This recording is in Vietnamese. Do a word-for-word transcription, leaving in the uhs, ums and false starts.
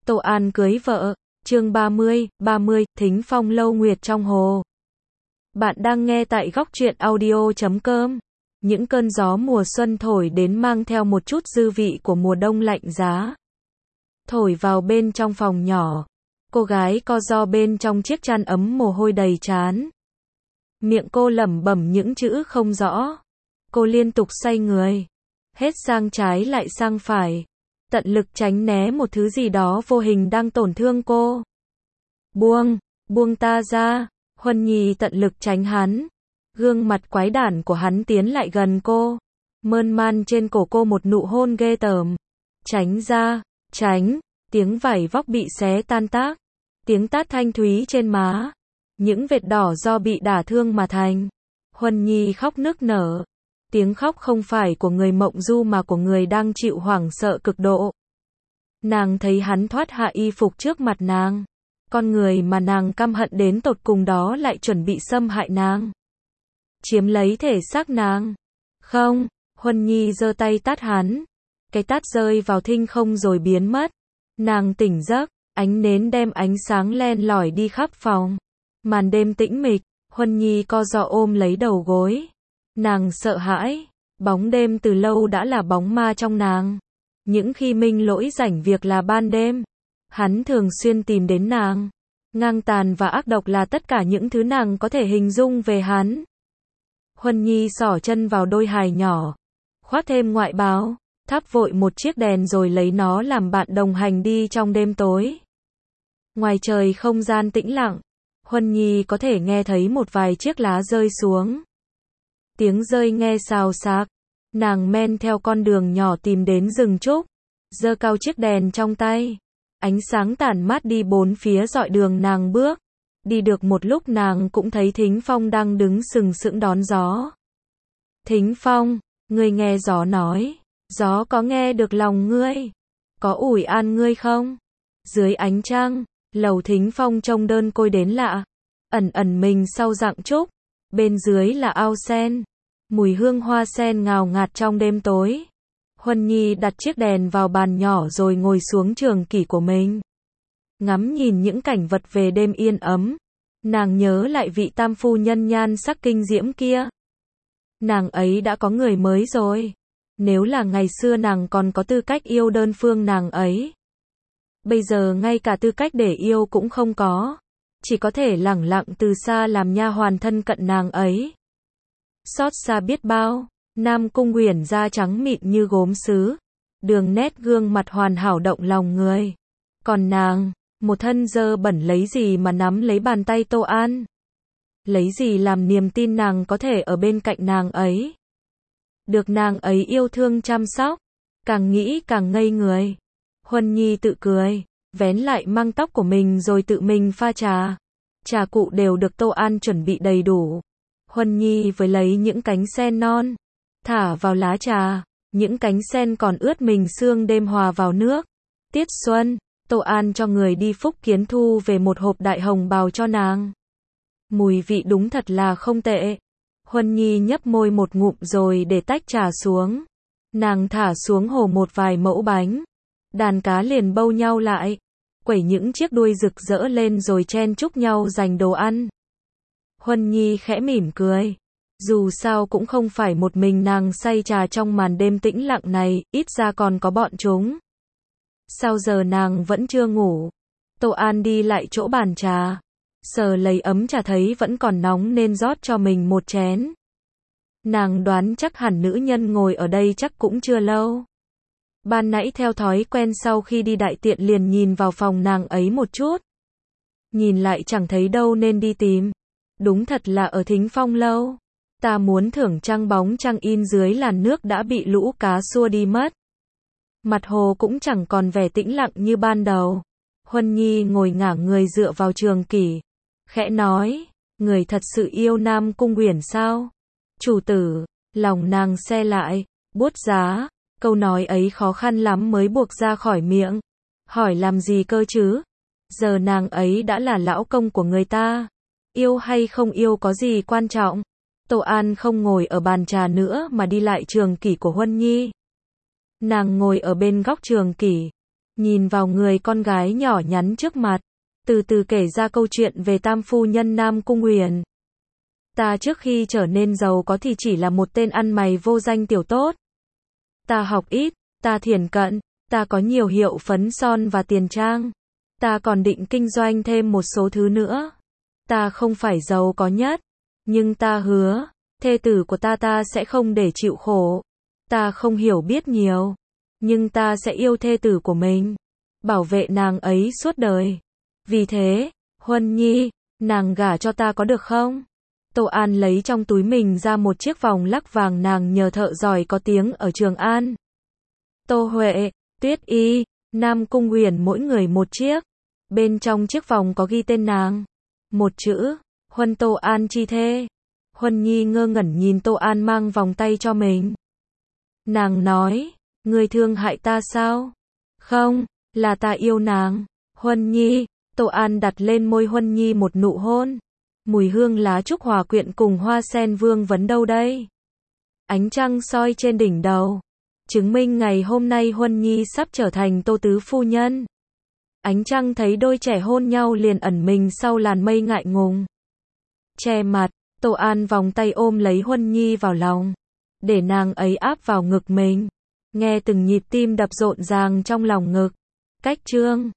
Tô An cưới vợ, chương ba mươi, ba mươi, thính phong lâu nguyệt trong hồ. Bạn đang nghe tại góc truyện audio chấm com. Những cơn gió mùa xuân thổi đến mang theo một chút dư vị của mùa đông lạnh giá. Thổi vào bên trong phòng nhỏ. Cô gái co ro bên trong chiếc chăn ấm mồ hôi đầy trán. Miệng cô lẩm bẩm những chữ không rõ. Cô liên tục xoay người. Hết sang trái lại sang phải. Tận lực tránh né một thứ gì đó vô hình đang tổn thương cô. Buông, buông ta ra. Huân Nhi tận lực tránh hắn. Gương mặt quái đản của hắn tiến lại gần cô. Mơn man trên cổ cô một nụ hôn ghê tởm. Tránh ra, tránh. Tiếng vải vóc bị xé tan tác. Tiếng tát thanh thúy trên má. Những vệt đỏ do bị đả thương mà thành. Huân Nhi khóc nức nở. Tiếng khóc không phải của người mộng du mà của người đang chịu hoảng sợ cực độ. Nàng thấy hắn thoát hạ y phục trước mặt nàng. Con người mà nàng căm hận đến tột cùng đó lại chuẩn bị xâm hại nàng. Chiếm lấy thể xác nàng. Không, Huân Nhi giơ tay tát hắn. Cái tát rơi vào thinh không rồi biến mất. Nàng tỉnh giấc, ánh nến đem ánh sáng len lỏi đi khắp phòng. Màn đêm tĩnh mịch, Huân Nhi co ro ôm lấy đầu gối. Nàng sợ hãi, bóng đêm từ lâu đã là bóng ma trong nàng. Những khi Minh Lỗi rảnh việc là ban đêm, hắn thường xuyên tìm đến nàng. Ngang tàn và ác độc là tất cả những thứ nàng có thể hình dung về hắn. Huân Nhi xỏ chân vào đôi hài nhỏ, khoác thêm ngoại bào, thắp vội một chiếc đèn rồi lấy nó làm bạn đồng hành đi trong đêm tối. Ngoài trời không gian tĩnh lặng, Huân Nhi có thể nghe thấy một vài chiếc lá rơi xuống. Tiếng rơi nghe xào xạc. Nàng men theo con đường nhỏ tìm đến rừng trúc. Giơ cao chiếc đèn trong tay. Ánh sáng tản mát đi bốn phía dọi đường nàng bước. Đi được một lúc nàng cũng thấy Thính Phong đang đứng sừng sững đón gió. Thính Phong, ngươi nghe gió nói. Gió có nghe được lòng ngươi? Có ủi an ngươi không? Dưới ánh trăng, lầu Thính Phong trông đơn côi đến lạ. Ẩn ẩn mình sau rặng trúc. Bên dưới là ao sen. Mùi hương hoa sen ngào ngạt trong đêm tối. Huân Nhi đặt chiếc đèn vào bàn nhỏ rồi ngồi xuống trường kỷ của mình. Ngắm nhìn những cảnh vật về đêm yên ấm. Nàng nhớ lại vị tam phu nhân nhan sắc kinh diễm kia. Nàng ấy đã có người mới rồi. Nếu là ngày xưa nàng còn có tư cách yêu đơn phương nàng ấy. Bây giờ ngay cả tư cách để yêu cũng không có. Chỉ có thể lẳng lặng từ xa làm nha hoàn thân cận nàng ấy. Xót xa biết bao, Nam Cung Uyển da trắng mịn như gốm sứ, đường nét gương mặt hoàn hảo động lòng người. Còn nàng, một thân dơ bẩn lấy gì mà nắm lấy bàn tay Tô An? Lấy gì làm niềm tin nàng có thể ở bên cạnh nàng ấy? Được nàng ấy yêu thương chăm sóc, càng nghĩ càng ngây người. Huân Nhi tự cười, vén lại măng tóc của mình rồi tự mình pha trà. Trà cụ đều được Tô An chuẩn bị đầy đủ. Huân Nhi với lấy những cánh sen non, thả vào lá trà, những cánh sen còn ướt mình sương đêm hòa vào nước. Tiết xuân, Tô An cho người đi Phúc Kiến thu về một hộp đại hồng bào cho nàng. Mùi vị đúng thật là không tệ. Huân Nhi nhấp môi một ngụm rồi để tách trà xuống. Nàng thả xuống hồ một vài mẫu bánh. Đàn cá liền bâu nhau lại, quẩy những chiếc đuôi rực rỡ lên rồi chen chúc nhau giành đồ ăn. Huân Nhi khẽ mỉm cười. Dù sao cũng không phải một mình nàng say trà trong màn đêm tĩnh lặng này, ít ra còn có bọn chúng. Sao giờ nàng vẫn chưa ngủ? Tô An đi lại chỗ bàn trà. Sờ lấy ấm trà thấy vẫn còn nóng nên rót cho mình một chén. Nàng đoán chắc hẳn nữ nhân ngồi ở đây chắc cũng chưa lâu. Ban nãy theo thói quen sau khi đi đại tiện liền nhìn vào phòng nàng ấy một chút. Nhìn lại chẳng thấy đâu nên đi tìm. Đúng thật là ở Thính Phong lâu. Ta muốn thưởng trăng bóng trăng in dưới làn nước đã bị lũ cá xua đi mất. Mặt hồ cũng chẳng còn vẻ tĩnh lặng như ban đầu. Huân Nhi ngồi ngả người dựa vào trường kỷ. Khẽ nói, người thật sự yêu Nam Cung Uyển sao? Chủ tử, lòng nàng se lại, buốt giá. Câu nói ấy khó khăn lắm mới buộc ra khỏi miệng. Hỏi làm gì cơ chứ? Giờ nàng ấy đã là lão công của người ta. Yêu hay không yêu có gì quan trọng? Tô An không ngồi ở bàn trà nữa mà đi lại trường kỷ của Huân Nhi. Nàng ngồi ở bên góc trường kỷ. nhìn vào người con gái nhỏ nhắn trước mặt, từ từ kể ra câu chuyện về tam phu nhân Nam Cung Uyển. Ta trước khi trở nên giàu có thì chỉ là một tên ăn mày vô danh tiểu tốt. Ta học ít, ta thiển cận, ta có nhiều hiệu phấn son và tiền trang. Ta còn định kinh doanh thêm một số thứ nữa. Ta không phải giàu có nhất, nhưng ta hứa, thê tử của ta ta sẽ không để chịu khổ. Ta không hiểu biết nhiều, nhưng ta sẽ yêu thê tử của mình, bảo vệ nàng ấy suốt đời. Vì thế, Huân Nhi, nàng gả cho ta có được không? Tô An lấy trong túi mình ra một chiếc vòng lắc vàng nàng nhờ thợ giỏi có tiếng ở Trường An. Tô Huệ, Tuyết Y, Nam Cung Uyển mỗi người một chiếc. Bên trong chiếc vòng có ghi tên nàng. Một chữ, Huân Tô An chi thê. Huân Nhi ngơ ngẩn nhìn Tô An mang vòng tay cho mình. Nàng nói, ngươi thương hại ta sao? Không, là ta yêu nàng. Huân Nhi, Tô An đặt lên môi Huân Nhi một nụ hôn. Mùi hương lá trúc hòa quyện cùng hoa sen vương vấn đâu đây? Ánh trăng soi trên đỉnh đầu, chứng minh ngày hôm nay Huân Nhi sắp trở thành Tô tứ phu nhân. Ánh trăng thấy đôi trẻ hôn nhau liền ẩn mình sau làn mây ngại ngùng. Che mặt, Tô An vòng tay ôm lấy Huân Nhi vào lòng, để nàng ấy áp vào ngực mình, nghe từng nhịp tim đập rộn ràng trong lòng ngực. Cách chương